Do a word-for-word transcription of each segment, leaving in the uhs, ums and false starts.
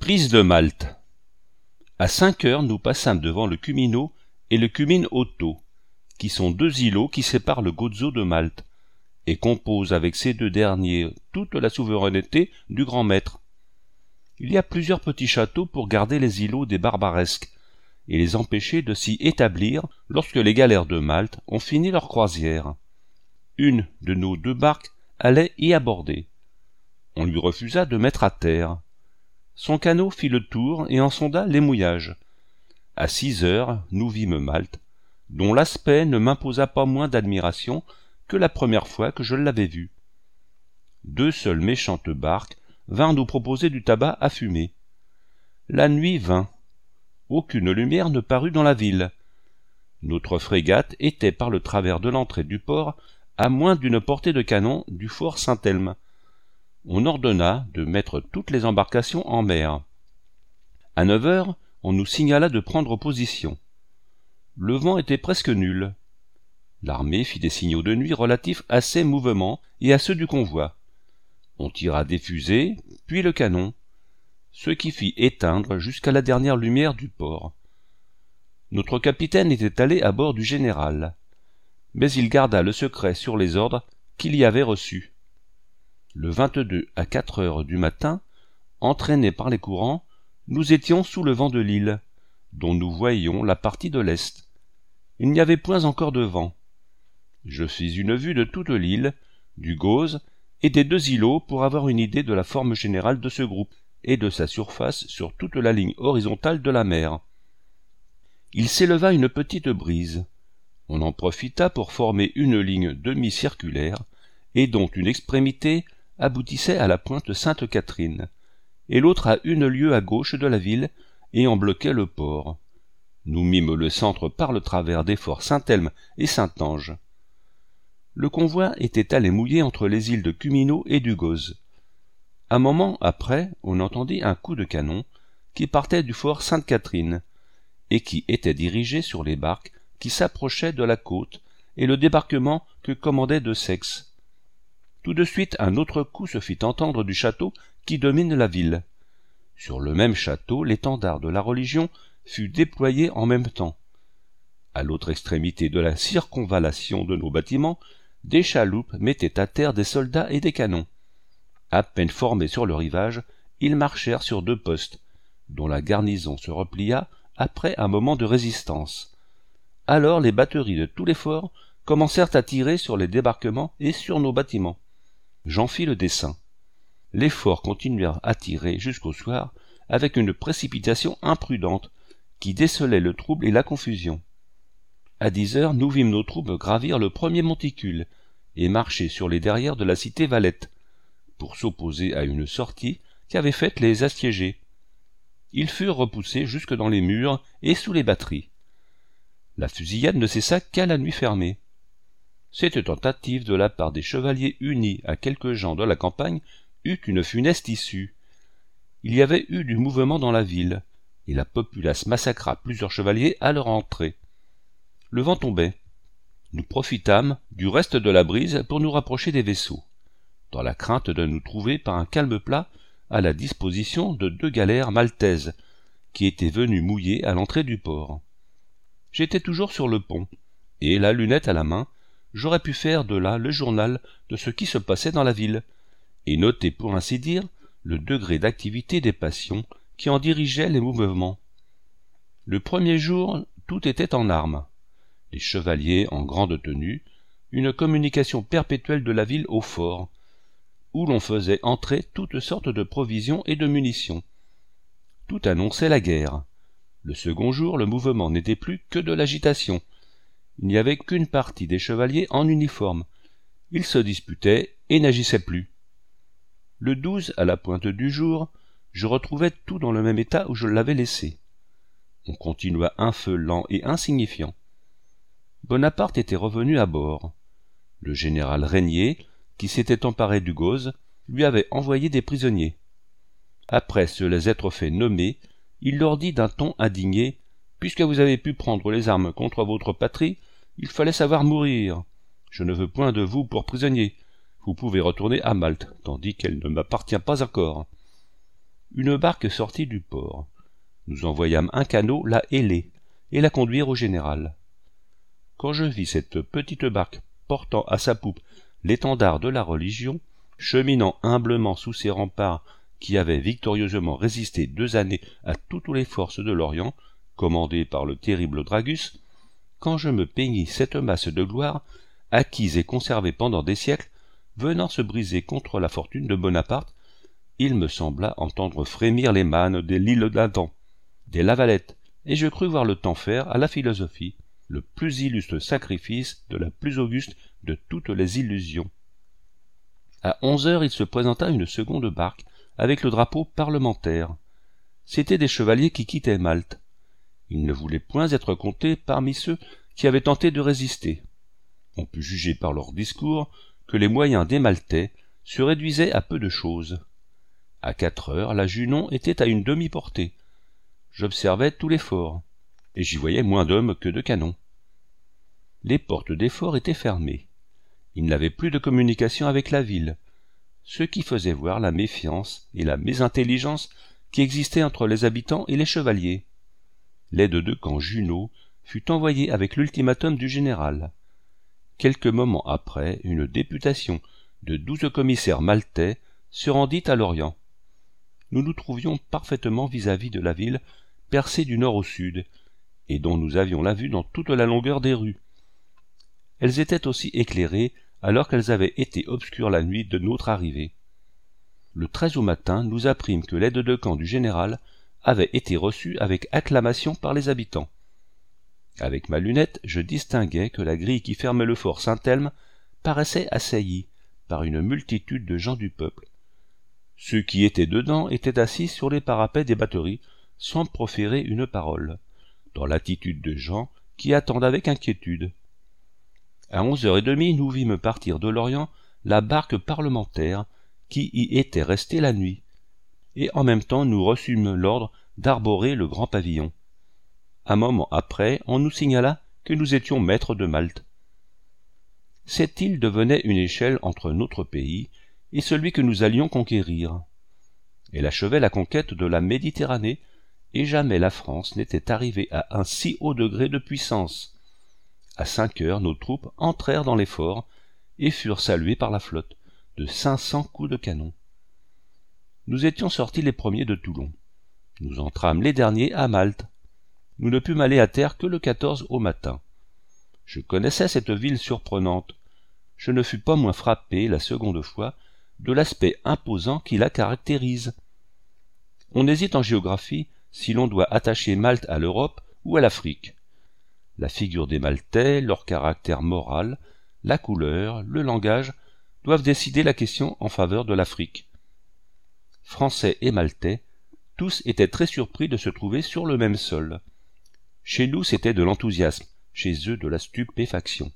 Prise de Malte. À cinq heures, nous passâmes devant le Cumino et le Cumin-Otto, qui sont deux îlots qui séparent le Gozo de Malte, et composent avec ces deux derniers toute la souveraineté du grand maître. Il y a plusieurs petits châteaux pour garder les îlots des barbaresques, et les empêcher de s'y établir lorsque les galères de Malte ont fini leur croisière. Une de nos deux barques allait y aborder. On lui refusa de mettre à terre. Son canot fit le tour et en sonda les mouillages. À six heures, nous vîmes Malte, dont l'aspect ne m'imposa pas moins d'admiration que la première fois que je l'avais vue. Deux seules méchantes barques vinrent nous proposer du tabac à fumer. La nuit vint. Aucune lumière ne parut dans la ville. Notre frégate était par le travers de l'entrée du port à moins d'une portée de canon du fort Saint-Elme. On ordonna de mettre toutes les embarcations en mer. À neuf heures, on nous signala de prendre position. Le vent était presque nul. L'armée fit des signaux de nuit relatifs à ses mouvements et à ceux du convoi. On tira des fusées, puis le canon, ce qui fit éteindre jusqu'à la dernière lumière du port. Notre capitaine était allé à bord du général, mais il garda le secret sur les ordres qu'il y avait reçus. Le vingt-deux à quatre heures du matin, entraînés par les courants, nous étions sous le vent de l'île, dont nous voyions la partie de l'est. Il n'y avait point encore de vent. Je fis une vue de toute l'île, du Goz et des deux îlots pour avoir une idée de la forme générale de ce groupe et de sa surface sur toute la ligne horizontale de la mer. Il s'éleva une petite brise. On en profita pour former une ligne demi-circulaire et dont une extrémité aboutissait à la pointe Sainte-Catherine, et l'autre à une lieue à gauche de la ville et en bloquait le port. Nous mîmes le centre par le travers des forts Saint-Elme et Saint-Ange. Le convoi était allé mouiller entre les îles de Cumino et du Goz. Un moment après, on entendit un coup de canon qui partait du fort Sainte-Catherine et qui était dirigé sur les barques qui s'approchaient de la côte et le débarquement que commandait De Sex. Tout de suite un autre coup se fit entendre du château qui domine la ville. Sur le même château, l'étendard de la religion fut déployé en même temps. À l'autre extrémité de la circonvallation de nos bâtiments, des chaloupes mettaient à terre des soldats et des canons. À peine formés sur le rivage, ils marchèrent sur deux postes, dont la garnison se replia après un moment de résistance. Alors les batteries de tous les forts commencèrent à tirer sur les débarquements et sur nos bâtiments. J'en fis le dessin. Les forts continuèrent à tirer jusqu'au soir avec une précipitation imprudente qui décelait le trouble et la confusion. À dix heures, nous vîmes nos troupes gravir le premier monticule et marcher sur les derrières de la cité Valette pour s'opposer à une sortie qu'avaient faite les assiégés. Ils furent repoussés jusque dans les murs et sous les batteries. La fusillade ne cessa qu'à la nuit fermée. Cette tentative de la part des chevaliers unis à quelques gens de la campagne eut une funeste issue. Il y avait eu du mouvement dans la ville, et la populace massacra plusieurs chevaliers à leur entrée. Le vent tombait. Nous profitâmes du reste de la brise pour nous rapprocher des vaisseaux, dans la crainte de nous trouver par un calme plat à la disposition de deux galères maltaises, qui étaient venues mouiller à l'entrée du port. J'étais toujours sur le pont, et, la lunette à la main, j'aurais pu faire de là le journal de ce qui se passait dans la ville, et noter pour ainsi dire le degré d'activité des passions qui en dirigeaient les mouvements. Le premier jour, tout était en armes. Les chevaliers en grande tenue, une communication perpétuelle de la ville au fort, où l'on faisait entrer toutes sortes de provisions et de munitions. Tout annonçait la guerre. Le second jour, le mouvement n'était plus que de l'agitation. Il n'y avait qu'une partie des chevaliers en uniforme. Ils se disputaient et n'agissaient plus. Le douze, à la pointe du jour, je retrouvais tout dans le même état où je l'avais laissé. On continua un feu lent et insignifiant. Bonaparte était revenu à bord. Le général Régnier, qui s'était emparé du Goz, lui avait envoyé des prisonniers. Après se les être fait nommer, il leur dit d'un ton indigné « Puisque vous avez pu prendre les armes contre votre patrie, il fallait savoir mourir. Je ne veux point de vous pour prisonnier. Vous pouvez retourner à Malte, tandis qu'elle ne m'appartient pas encore. » une barque sortit du port. Nous envoyâmes un canot la héler et la conduire au général. Quand je vis cette petite barque portant à sa poupe l'étendard de la religion, cheminant humblement sous ces remparts qui avaient victorieusement résisté deux années à toutes les forces de l'Orient, commandées par le terrible Dragus, quand je me peignis cette masse de gloire, acquise et conservée pendant des siècles, venant se briser contre la fortune de Bonaparte, il me sembla entendre frémir les mânes des l'île d'Adam, des Lavalette, et je crus voir le temps faire à la philosophie le plus illustre sacrifice de la plus auguste de toutes les illusions. À onze heures, il se présenta une seconde barque avec le drapeau parlementaire. C'étaient des chevaliers qui quittaient Malte. Ils ne voulaient point être comptés parmi ceux qui avaient tenté de résister. On put juger par leurs discours que les moyens des Maltais se réduisaient à peu de choses. À quatre heures, la Junon était à une demi-portée. J'observais tous les forts, et j'y voyais moins d'hommes que de canons. Les portes des forts étaient fermées. Ils n'avaient plus de communication avec la ville, ce qui faisait voir la méfiance et la mésintelligence qui existaient entre les habitants et les chevaliers. L'aide-de-camp Junot fut envoyé avec l'ultimatum du général. Quelques moments après, une députation de douze commissaires maltais se rendit à Lorient. Nous nous trouvions parfaitement vis-à-vis de la ville, percée du nord au sud, et dont nous avions la vue dans toute la longueur des rues. Elles étaient aussi éclairées alors qu'elles avaient été obscures la nuit de notre arrivée. Le treize au matin, nous apprîmes que l'aide-de-camp du général avait été reçue avec acclamation par les habitants. Avec ma lunette, je distinguai que la grille qui fermait le fort Saint-Elme paraissait assaillie par une multitude de gens du peuple. Ceux qui étaient dedans étaient assis sur les parapets des batteries sans proférer une parole, dans l'attitude de gens qui attendent avec inquiétude. À onze heures et demie, nous vîmes partir de Lorient la barque parlementaire qui y était restée la nuit, et en même temps nous reçûmes l'ordre d'arborer le grand pavillon. Un moment après, on nous signala que nous étions maîtres de Malte. Cette île devenait une échelle entre notre pays et celui que nous allions conquérir. Elle achevait la conquête de la Méditerranée, et jamais la France n'était arrivée à un si haut degré de puissance. À cinq heures, nos troupes entrèrent dans les forts et furent saluées par la flotte de cinq cents coups de canon. Nous étions sortis les premiers de Toulon. Nous entrâmes les derniers à Malte. Nous ne pûmes aller à terre que le quatorze au matin. Je connaissais cette ville surprenante. Je ne fus pas moins frappé, la seconde fois, de l'aspect imposant qui la caractérise. On hésite en géographie si l'on doit attacher Malte à l'Europe ou à l'Afrique. La figure des Maltais, leur caractère moral, la couleur, le langage doivent décider la question en faveur de l'Afrique. Français et Maltais, tous étaient très surpris de se trouver sur le même sol. Chez nous, c'était de l'enthousiasme, chez eux de la stupéfaction.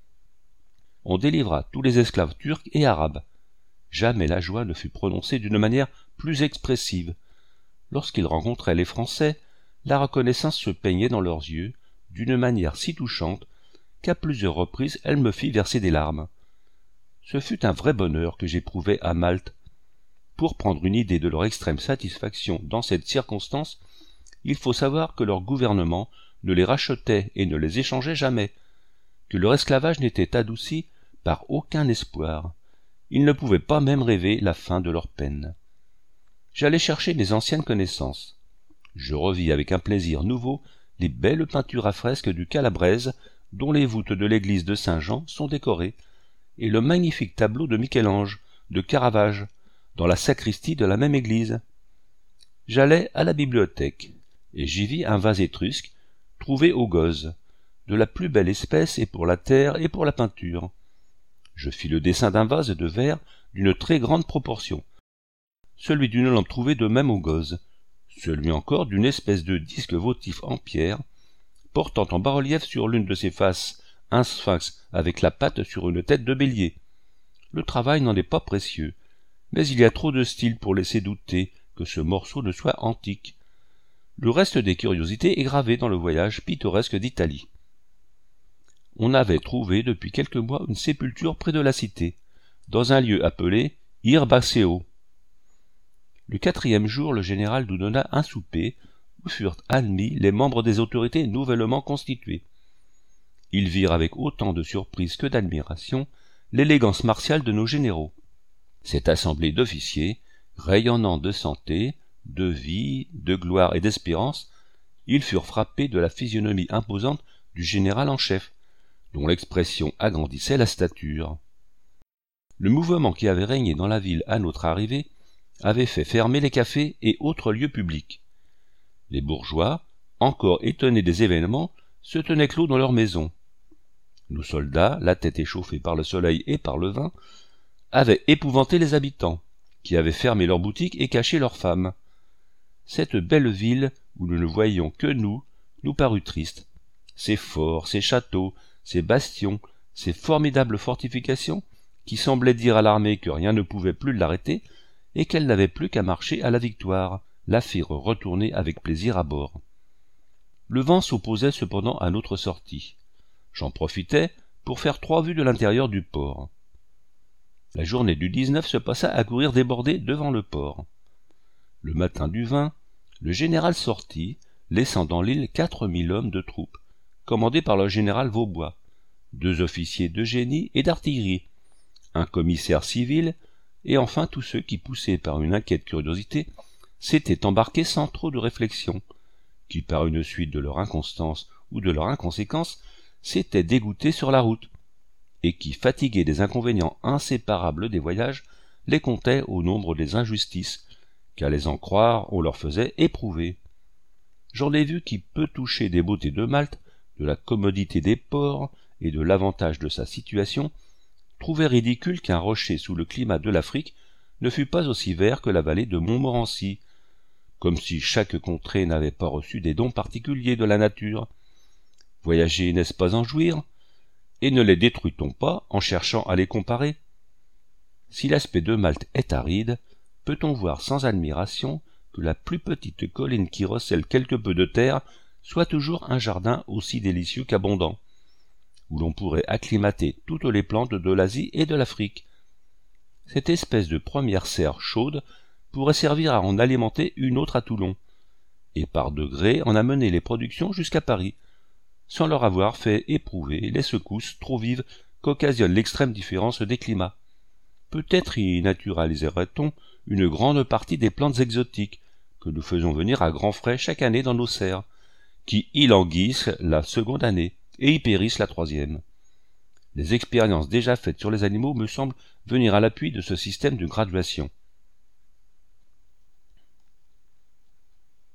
On délivra tous les esclaves turcs et arabes. Jamais la joie ne fut prononcée d'une manière plus expressive. Lorsqu'ils rencontraient les Français, la reconnaissance se peignait dans leurs yeux, d'une manière si touchante qu'à plusieurs reprises elle me fit verser des larmes. Ce fut un vrai bonheur que j'éprouvai à Malte. Pour prendre une idée de leur extrême satisfaction dans cette circonstance, il faut savoir que leur gouvernement ne les rachetait et ne les échangeait jamais, que leur esclavage n'était adouci par aucun espoir. Ils ne pouvaient pas même rêver la fin de leur peine. J'allai chercher mes anciennes connaissances. Je revis avec un plaisir nouveau les belles peintures à fresques du Calabrese, dont les voûtes de l'église de Saint-Jean sont décorées, et le magnifique tableau de Michel-Ange, de Caravage, dans la sacristie de la même église. J'allai à la bibliothèque, et j'y vis un vase étrusque, trouvé au Goz, de la plus belle espèce et pour la terre et pour la peinture. Je fis le dessin d'un vase de verre d'une très grande proportion, celui d'une lampe trouvée de même au Goz, celui encore d'une espèce de disque votif en pierre, portant en bas-relief sur l'une de ses faces un sphinx avec la patte sur une tête de bélier. Le travail n'en est pas précieux, mais il y a trop de style pour laisser douter que ce morceau ne soit antique. Le reste des curiosités est gravé dans le voyage pittoresque d'Italie. On avait trouvé depuis quelques mois une sépulture près de la cité, dans un lieu appelé Irbaceo. Le quatrième jour, le général nous donna un souper où furent admis les membres des autorités nouvellement constituées. Ils virent avec autant de surprise que d'admiration l'élégance martiale de nos généraux. Cette assemblée d'officiers, rayonnant de santé, de vie, de gloire et d'espérance, ils furent frappés de la physionomie imposante du général en chef, dont l'expression agrandissait la stature. Le mouvement qui avait régné dans la ville à notre arrivée avait fait fermer les cafés et autres lieux publics. Les bourgeois, encore étonnés des événements, se tenaient clos dans leurs maisons. Nos soldats, la tête échauffée par le soleil et par le vin, avaient épouvanté les habitants, qui avaient fermé leurs boutiques et caché leurs femmes. Cette belle ville, où nous ne voyions que nous, nous parut triste. Ces forts, ces châteaux, ces bastions, ces formidables fortifications, qui semblaient dire à l'armée que rien ne pouvait plus l'arrêter, et qu'elle n'avait plus qu'à marcher à la victoire, la firent retourner avec plaisir à bord. Le vent s'opposait cependant à notre sortie. J'en profitai pour faire trois vues de l'intérieur du port. La journée du dix-neuf se passa à courir débordé devant le port. Le matin du vingt, le général sortit, laissant dans l'île quatre mille hommes de troupes, commandés par le général Vaubois, deux officiers de génie et d'artillerie, un commissaire civil, et enfin tous ceux qui, poussés par une inquiète curiosité, s'étaient embarqués sans trop de réflexion, qui, par une suite de leur inconstance ou de leur inconséquence, s'étaient dégoûtés sur la route, et qui, fatigués des inconvénients inséparables des voyages, les comptaient au nombre des injustices, qu'à les en croire on leur faisait éprouver. J'en ai vu qui peut toucher des beautés de Malte, de la commodité des ports et de l'avantage de sa situation, trouvait ridicule qu'un rocher sous le climat de l'Afrique ne fût pas aussi vert que la vallée de Montmorency, comme si chaque contrée n'avait pas reçu des dons particuliers de la nature. Voyager, n'est-ce pas en jouir? Et ne les détruit-on pas en cherchant à les comparer? Si l'aspect de Malte est aride, peut-on voir sans admiration que la plus petite colline qui recèle quelque peu de terre soit toujours un jardin aussi délicieux qu'abondant, où l'on pourrait acclimater toutes les plantes de l'Asie et de l'Afrique. Cette espèce de première serre chaude pourrait servir à en alimenter une autre à Toulon, et par degrés en amener les productions jusqu'à Paris, sans leur avoir fait éprouver les secousses trop vives qu'occasionne l'extrême différence des climats. Peut-être y naturaliserait-on une grande partie des plantes exotiques que nous faisons venir à grands frais chaque année dans nos serres, qui y languissent la seconde année et y périssent la troisième. Les expériences déjà faites sur les animaux me semblent venir à l'appui de ce système de graduation.